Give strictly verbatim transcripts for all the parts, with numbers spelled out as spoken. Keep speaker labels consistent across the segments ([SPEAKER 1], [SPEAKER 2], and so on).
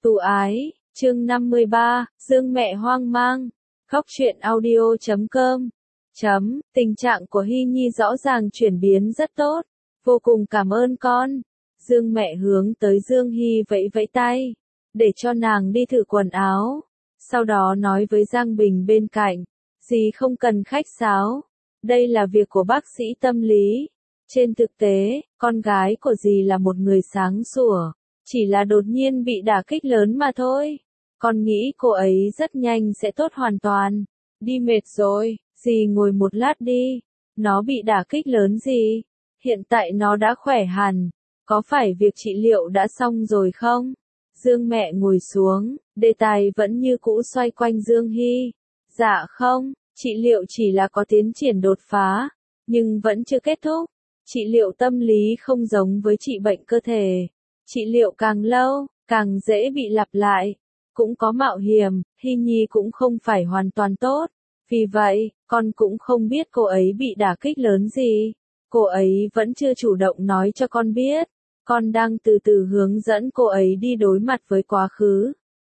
[SPEAKER 1] Tu ái, chương năm mươi ba, Dương mẹ hoang mang. Khóc chuyện audio chấm com. Chấm, tình trạng của Hy Nhi rõ ràng chuyển biến rất tốt. Vô cùng cảm ơn con. Dương mẹ hướng tới Dương Hy vẫy vẫy tay, để cho nàng đi thử quần áo. Sau đó nói với Giang Bình bên cạnh, dì không cần khách sáo. Đây là việc của bác sĩ tâm lý. Trên thực tế, con gái của dì là một người sáng sủa, chỉ là đột nhiên bị đả kích lớn mà thôi. Con nghĩ cô ấy rất nhanh sẽ tốt hoàn toàn. Đi mệt rồi, dì ngồi một lát đi. Nó bị đả kích lớn gì? Hiện tại nó đã khỏe hẳn. Có phải việc trị liệu đã xong rồi không? Dương mẹ ngồi xuống, đề tài vẫn như cũ xoay quanh Dương Hy. Dạ không, trị liệu chỉ là có tiến triển đột phá, nhưng vẫn chưa kết thúc. Trị liệu tâm lý không giống với trị bệnh cơ thể. Trị liệu càng lâu, càng dễ bị lặp lại. Cũng có mạo hiểm, Hy Nhi cũng không phải hoàn toàn tốt. Vì vậy, con cũng không biết cô ấy bị đả kích lớn gì. Cô ấy vẫn chưa chủ động nói cho con biết. Con đang từ từ hướng dẫn cô ấy đi đối mặt với quá khứ.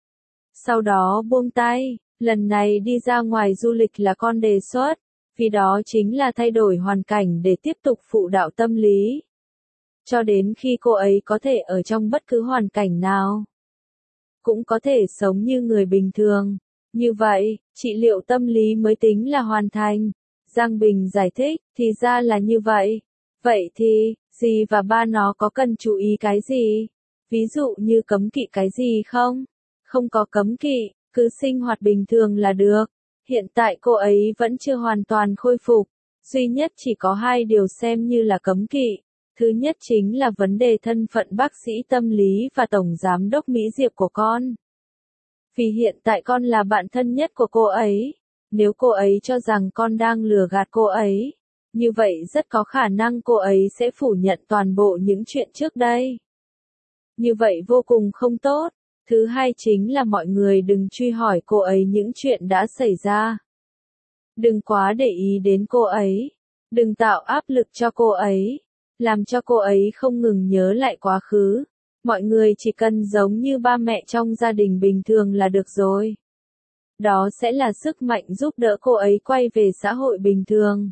[SPEAKER 1] Sau đó buông tay, lần này đi ra ngoài du lịch là con đề xuất, vì đó chính là thay đổi hoàn cảnh để tiếp tục phụ đạo tâm lý. Cho đến khi cô ấy có thể ở trong bất cứ hoàn cảnh nào, cũng có thể sống như người bình thường. Như vậy, trị liệu tâm lý mới tính là hoàn thành. Giang Bình giải thích, thì ra là như vậy. Vậy thì, dì và ba nó có cần chú ý cái gì? Ví dụ như cấm kỵ cái gì không? Không có cấm kỵ, cứ sinh hoạt bình thường là được. Hiện tại cô ấy vẫn chưa hoàn toàn khôi phục. Duy nhất chỉ có hai điều xem như là cấm kỵ. Thứ nhất chính là vấn đề thân phận bác sĩ tâm lý và tổng giám đốc Mỹ Diệp của con. Vì hiện tại con là bạn thân nhất của cô ấy. Nếu cô ấy cho rằng con đang lừa gạt cô ấy, như vậy rất có khả năng cô ấy sẽ phủ nhận toàn bộ những chuyện trước đây. Như vậy vô cùng không tốt. Thứ hai chính là mọi người đừng truy hỏi cô ấy những chuyện đã xảy ra. Đừng quá để ý đến cô ấy. Đừng tạo áp lực cho cô ấy. Làm cho cô ấy không ngừng nhớ lại quá khứ. Mọi người chỉ cần giống như ba mẹ trong gia đình bình thường là được rồi. Đó sẽ là sức mạnh giúp đỡ cô ấy quay về xã hội bình thường.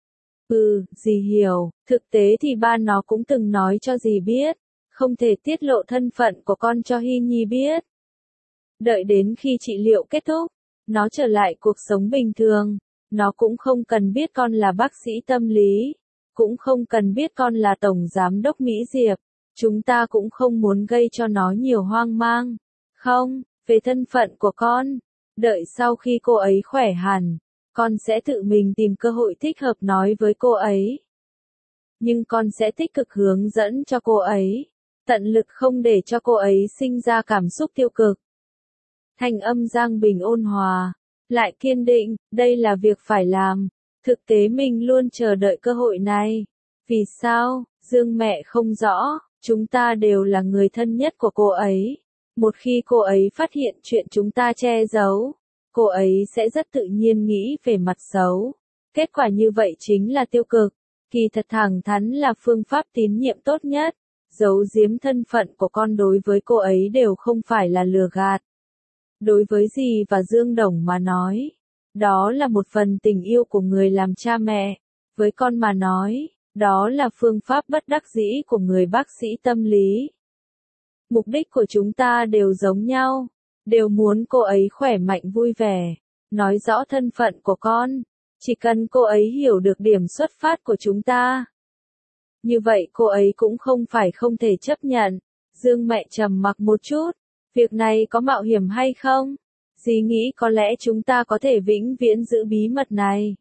[SPEAKER 1] Ừ, dì hiểu, thực tế thì ba nó cũng từng nói cho dì biết, không thể tiết lộ thân phận của con cho Hy Nhi biết. Đợi đến khi trị liệu kết thúc, nó trở lại cuộc sống bình thường, nó cũng không cần biết con là bác sĩ tâm lý, cũng không cần biết con là tổng giám đốc Mỹ Diệp, chúng ta cũng không muốn gây cho nó nhiều hoang mang. Không, về thân phận của con, đợi sau khi cô ấy khỏe hẳn, con sẽ tự mình tìm cơ hội thích hợp nói với cô ấy. Nhưng con sẽ tích cực hướng dẫn cho cô ấy, tận lực không để cho cô ấy sinh ra cảm xúc tiêu cực. Thanh âm Giang Bình ôn hòa, lại kiên định, đây là việc phải làm. Thực tế mình luôn chờ đợi cơ hội này. Vì sao? Dương mẹ không rõ, chúng ta đều là người thân nhất của cô ấy. Một khi cô ấy phát hiện chuyện chúng ta che giấu, cô ấy sẽ rất tự nhiên nghĩ về mặt xấu. Kết quả như vậy chính là tiêu cực. Kỳ thật thẳng thắn là phương pháp tín nhiệm tốt nhất. Giấu giếm thân phận của con đối với cô ấy đều không phải là lừa gạt. Đối với dì và Dương Đồng mà nói, đó là một phần tình yêu của người làm cha mẹ. Với con mà nói, đó là phương pháp bất đắc dĩ của người bác sĩ tâm lý. Mục đích của chúng ta đều giống nhau, đều muốn cô ấy khỏe mạnh vui vẻ, nói rõ thân phận của con, chỉ cần cô ấy hiểu được điểm xuất phát của chúng ta. Như vậy cô ấy cũng không phải không thể chấp nhận. Dương mẹ trầm mặc một chút, việc này có mạo hiểm hay không? Dì nghĩ có lẽ chúng ta có thể vĩnh viễn giữ bí mật này.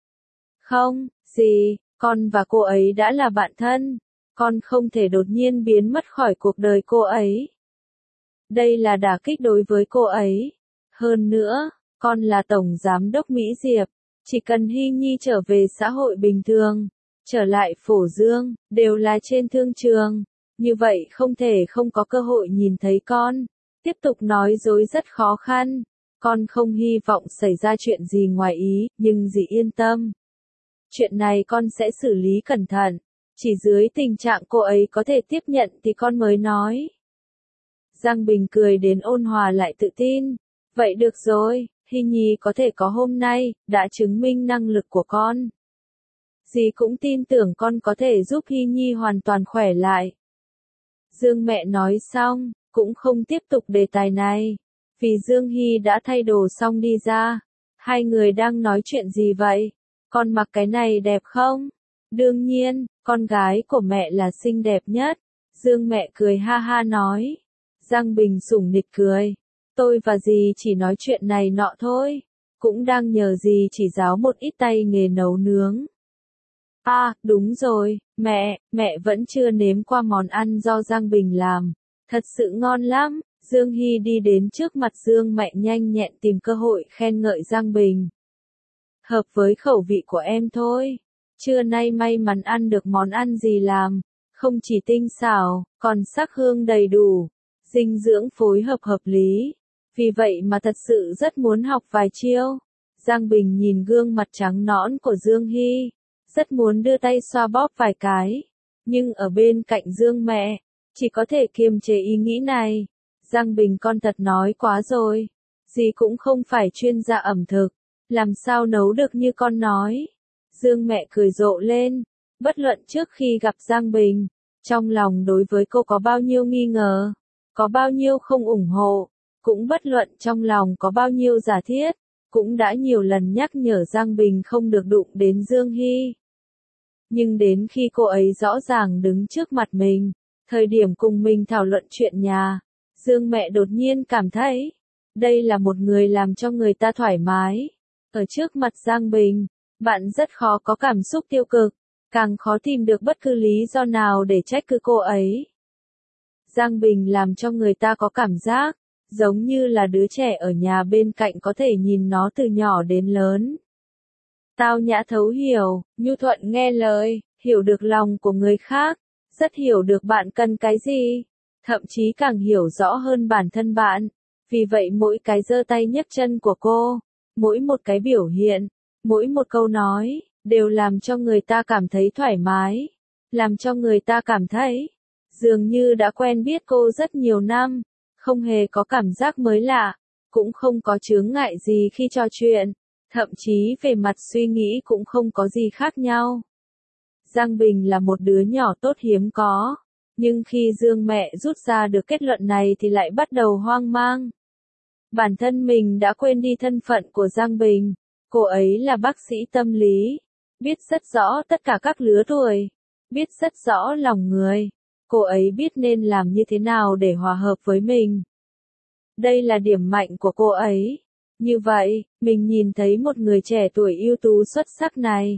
[SPEAKER 1] Không, dì, con và cô ấy đã là bạn thân. Con không thể đột nhiên biến mất khỏi cuộc đời cô ấy. Đây là đả kích đối với cô ấy. Hơn nữa, con là tổng giám đốc Mỹ Diệp. Chỉ cần Hy Nhi trở về xã hội bình thường, trở lại Phổ Dương, đều là trên thương trường. Như vậy không thể không có cơ hội nhìn thấy con. Tiếp tục nói dối rất khó khăn. Con không hy vọng xảy ra chuyện gì ngoài ý, nhưng dì yên tâm. Chuyện này con sẽ xử lý cẩn thận. Chỉ dưới tình trạng cô ấy có thể tiếp nhận thì con mới nói. Giang Bình cười đến ôn hòa lại tự tin. Vậy được rồi, Hy Nhi có thể có hôm nay, đã chứng minh năng lực của con. Dì cũng tin tưởng con có thể giúp Hy Nhi hoàn toàn khỏe lại. Dương mẹ nói xong, cũng không tiếp tục đề tài này. Vì Dương Hy đã thay đồ xong đi ra. Hai người đang nói chuyện gì vậy? Con mặc cái này đẹp không? Đương nhiên, con gái của mẹ là xinh đẹp nhất. Dương mẹ cười ha ha nói. Giang Bình sủng nịch cười. Tôi và dì chỉ nói chuyện này nọ thôi. Cũng đang nhờ dì chỉ giáo một ít tay nghề nấu nướng. À, đúng rồi, mẹ, mẹ vẫn chưa nếm qua món ăn do Giang Bình làm. Thật sự ngon lắm. Dương Hy đi đến trước mặt Dương Mẹ nhanh nhẹn tìm cơ hội khen ngợi Giang Bình. Hợp với khẩu vị của em thôi. Trưa nay may mắn ăn được món ăn gì làm. Không chỉ tinh xảo, còn sắc hương đầy đủ. Dinh dưỡng phối hợp hợp lý. Vì vậy mà thật sự rất muốn học vài chiêu. Giang Bình nhìn gương mặt trắng nõn của Dương Hy. Rất muốn đưa tay xoa bóp vài cái. Nhưng ở bên cạnh Dương Mẹ, chỉ có thể kiềm chế ý nghĩ này. Giang Bình con thật nói quá rồi. Dì cũng không phải chuyên gia ẩm thực. Làm sao nấu được như con nói. Dương Mẹ cười rộ lên. Bất luận trước khi gặp Giang Bình, trong lòng đối với cô có bao nhiêu nghi ngờ, có bao nhiêu không ủng hộ, cũng bất luận trong lòng có bao nhiêu giả thiết, cũng đã nhiều lần nhắc nhở Giang Bình không được đụng đến Dương Hy. Nhưng đến khi cô ấy rõ ràng đứng trước mặt mình, thời điểm cùng mình thảo luận chuyện nhà, Dương Mẹ đột nhiên cảm thấy, đây là một người làm cho người ta thoải mái. Ở trước mặt Giang Bình, bạn rất khó có cảm xúc tiêu cực, càng khó tìm được bất cứ lý do nào để trách cứ cô ấy. Giang Bình làm cho người ta có cảm giác, giống như là đứa trẻ ở nhà bên cạnh có thể nhìn nó từ nhỏ đến lớn. Tao nhã thấu hiểu, nhu thuận nghe lời, hiểu được lòng của người khác, rất hiểu được bạn cần cái gì, thậm chí càng hiểu rõ hơn bản thân bạn. Vì vậy mỗi cái giơ tay nhấc chân của cô, mỗi một cái biểu hiện, mỗi một câu nói, đều làm cho người ta cảm thấy thoải mái, làm cho người ta cảm thấy, dường như đã quen biết cô rất nhiều năm, không hề có cảm giác mới lạ, cũng không có chướng ngại gì khi trò chuyện, thậm chí về mặt suy nghĩ cũng không có gì khác nhau. Giang Bình là một đứa nhỏ tốt hiếm có, nhưng khi Dương Mẹ rút ra được kết luận này thì lại bắt đầu hoang mang. Bản thân mình đã quên đi thân phận của Giang Bình, cô ấy là bác sĩ tâm lý, biết rất rõ tất cả các lứa tuổi, biết rất rõ lòng người, cô ấy biết nên làm như thế nào để hòa hợp với mình. Đây là điểm mạnh của cô ấy. Như vậy, mình nhìn thấy một người trẻ tuổi ưu tú xuất sắc này.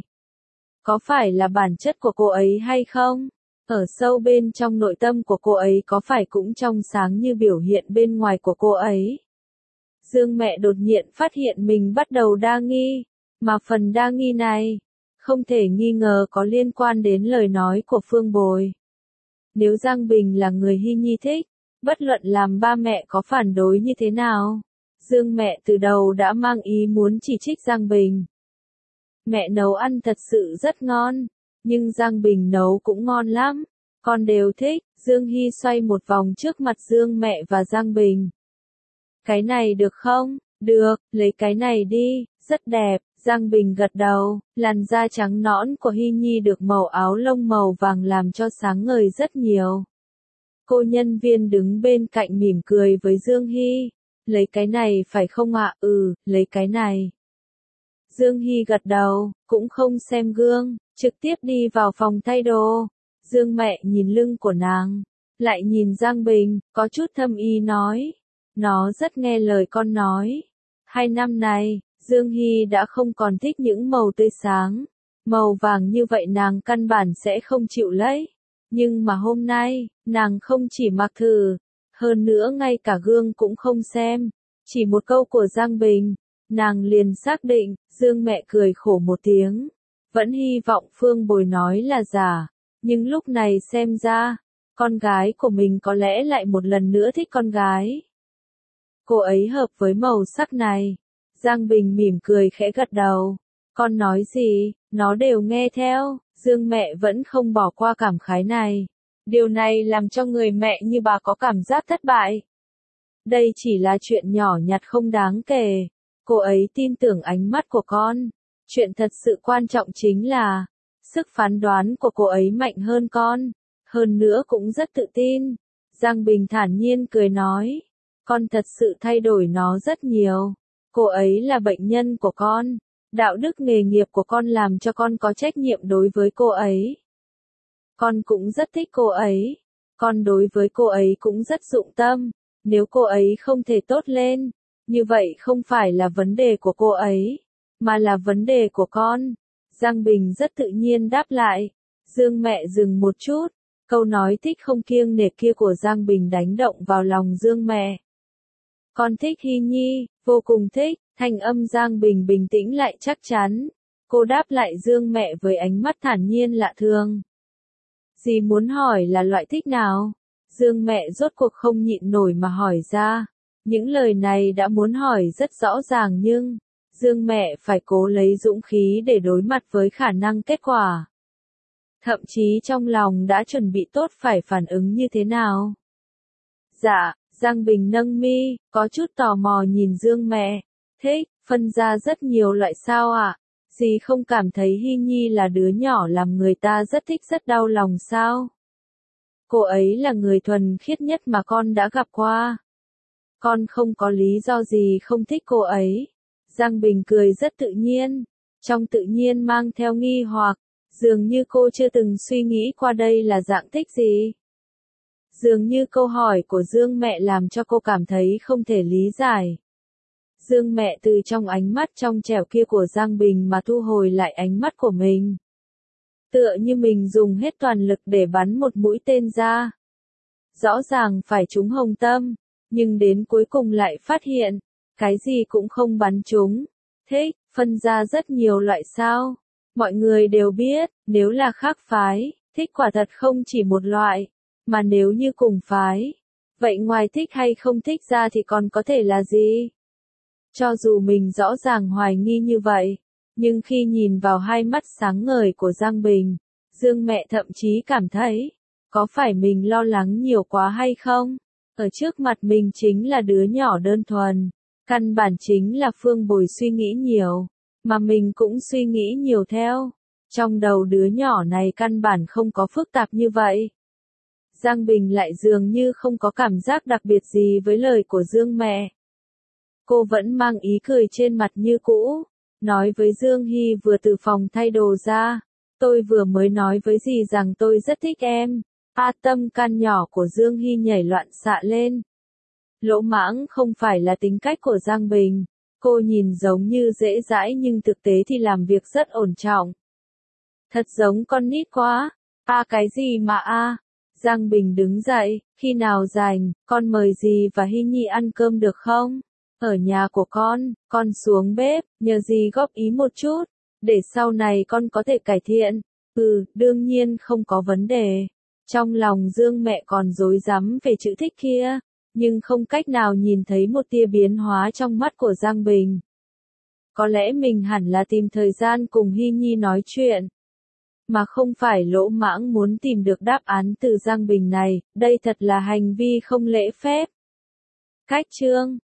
[SPEAKER 1] Có phải là bản chất của cô ấy hay không? Ở sâu bên trong nội tâm của cô ấy có phải cũng trong sáng như biểu hiện bên ngoài của cô ấy? Dương Mẹ đột nhiên phát hiện mình bắt đầu đa nghi, mà phần đa nghi này, không thể nghi ngờ có liên quan đến lời nói của Phương Bồi. Nếu Giang Bình là người Hy Nhi thích, bất luận làm ba mẹ có phản đối như thế nào, Dương Mẹ từ đầu đã mang ý muốn chỉ trích Giang Bình. Mẹ nấu ăn thật sự rất ngon, nhưng Giang Bình nấu cũng ngon lắm, con đều thích. Dương Hy xoay một vòng trước mặt Dương Mẹ và Giang Bình. Cái này được không? Được, lấy cái này đi, rất đẹp. Giang Bình gật đầu, làn da trắng nõn của Hy Nhi được màu áo lông màu vàng làm cho sáng ngời rất nhiều. Cô nhân viên đứng bên cạnh mỉm cười với Dương Hy. Lấy cái này phải không ạ? Ừ, lấy cái này. Dương Hy gật đầu, cũng không xem gương, trực tiếp đi vào phòng thay đồ. Dương Mẹ nhìn lưng của nàng, lại nhìn Giang Bình, có chút thâm ý nói. Nó rất nghe lời con nói. Hai năm này, Dương Hy đã không còn thích những màu tươi sáng. Màu vàng như vậy nàng căn bản sẽ không chịu lấy. Nhưng mà hôm nay, nàng không chỉ mặc thử, hơn nữa ngay cả gương cũng không xem. Chỉ một câu của Giang Bình, nàng liền xác định. Dương Mẹ cười khổ một tiếng. Vẫn hy vọng Phương Bồi nói là giả. Nhưng lúc này xem ra, con gái của mình có lẽ lại một lần nữa thích con gái. Cô ấy hợp với màu sắc này. Giang Bình mỉm cười khẽ gật đầu. Con nói gì, nó đều nghe theo. Dương Mẹ vẫn không bỏ qua cảm khái này. Điều này làm cho người mẹ như bà có cảm giác thất bại. Đây chỉ là chuyện nhỏ nhặt không đáng kể. Cô ấy tin tưởng ánh mắt của con. Chuyện thật sự quan trọng chính là, sức phán đoán của cô ấy mạnh hơn con. Hơn nữa cũng rất tự tin. Giang Bình thản nhiên cười nói. Con thật sự thay đổi nó rất nhiều. Cô ấy là bệnh nhân của con. Đạo đức nghề nghiệp của con làm cho con có trách nhiệm đối với cô ấy. Con cũng rất thích cô ấy. Con đối với cô ấy cũng rất dụng tâm. Nếu cô ấy không thể tốt lên, như vậy không phải là vấn đề của cô ấy, mà là vấn đề của con. Giang Bình rất tự nhiên đáp lại. Dương mẹ dừng một chút. Câu nói thích không kiêng nể kia của Giang Bình đánh động vào lòng Dương mẹ. Con thích Hy Nhi, vô cùng thích. Thanh âm Giang Bình bình tĩnh lại chắc chắn. Cô đáp lại Dương mẹ với ánh mắt thản nhiên lạ thường. Dì muốn hỏi là loại thích nào? Dương mẹ rốt cuộc không nhịn nổi mà hỏi ra. Những lời này đã muốn hỏi rất rõ ràng nhưng, Dương mẹ phải cố lấy dũng khí để đối mặt với khả năng kết quả. Thậm chí trong lòng đã chuẩn bị tốt phải phản ứng như thế nào. Dạ, Giang Bình nâng mi, có chút tò mò nhìn Dương mẹ. Thích, phân ra rất nhiều loại sao ạ? À? Dì không cảm thấy Hy Nhi là đứa nhỏ làm người ta rất thích rất đau lòng sao? Cô ấy là người thuần khiết nhất mà con đã gặp qua. Con không có lý do gì không thích cô ấy. Giang Bình cười rất tự nhiên, trong tự nhiên mang theo nghi hoặc, dường như cô chưa từng suy nghĩ qua đây là dạng thích gì. Dường như câu hỏi của Dương mẹ làm cho cô cảm thấy không thể lý giải. Dương mẹ từ trong ánh mắt trong trẻo kia của Giang Bình mà thu hồi lại ánh mắt của mình. Tựa như mình dùng hết toàn lực để bắn một mũi tên ra. Rõ ràng phải trúng hồng tâm, nhưng đến cuối cùng lại phát hiện, cái gì cũng không bắn trúng. Thích, phân ra rất nhiều loại sao. Mọi người đều biết, nếu là khác phái, thích quả thật không chỉ một loại, mà nếu như cùng phái, vậy ngoài thích hay không thích ra thì còn có thể là gì? Cho dù mình rõ ràng hoài nghi như vậy, nhưng khi nhìn vào hai mắt sáng ngời của Giang Bình, Dương mẹ thậm chí cảm thấy, có phải mình lo lắng nhiều quá hay không? Ở trước mặt mình chính là đứa nhỏ đơn thuần, căn bản chính là Phương Bồi suy nghĩ nhiều, mà mình cũng suy nghĩ nhiều theo. Trong đầu đứa nhỏ này căn bản không có phức tạp như vậy. Giang Bình lại dường như không có cảm giác đặc biệt gì với lời của Dương mẹ. Cô vẫn mang ý cười trên mặt như cũ, nói với Dương Hy vừa từ phòng thay đồ ra. Tôi vừa mới nói với dì rằng tôi rất thích em. A tâm can nhỏ của Dương Hy nhảy loạn xạ lên. Lỗ mãng không phải là tính cách của Giang Bình. Cô nhìn giống như dễ dãi nhưng thực tế thì làm việc rất ổn trọng. Thật giống con nít quá. A à, cái gì mà a? À? Giang Bình đứng dậy, khi nào rảnh, con mời dì và Hy Nhi ăn cơm được không? Ở nhà của con, con xuống bếp, nhờ dì góp ý một chút, để sau này con có thể cải thiện. Ừ, đương nhiên không có vấn đề. Trong lòng Dương mẹ còn rối rắm về chữ thích kia, nhưng không cách nào nhìn thấy một tia biến hóa trong mắt của Giang Bình. Có lẽ mình hẳn là tìm thời gian cùng Hy Nhi nói chuyện, mà không phải lỗ mãng muốn tìm được đáp án từ Giang Bình này, đây thật là hành vi không lễ phép. Cách chương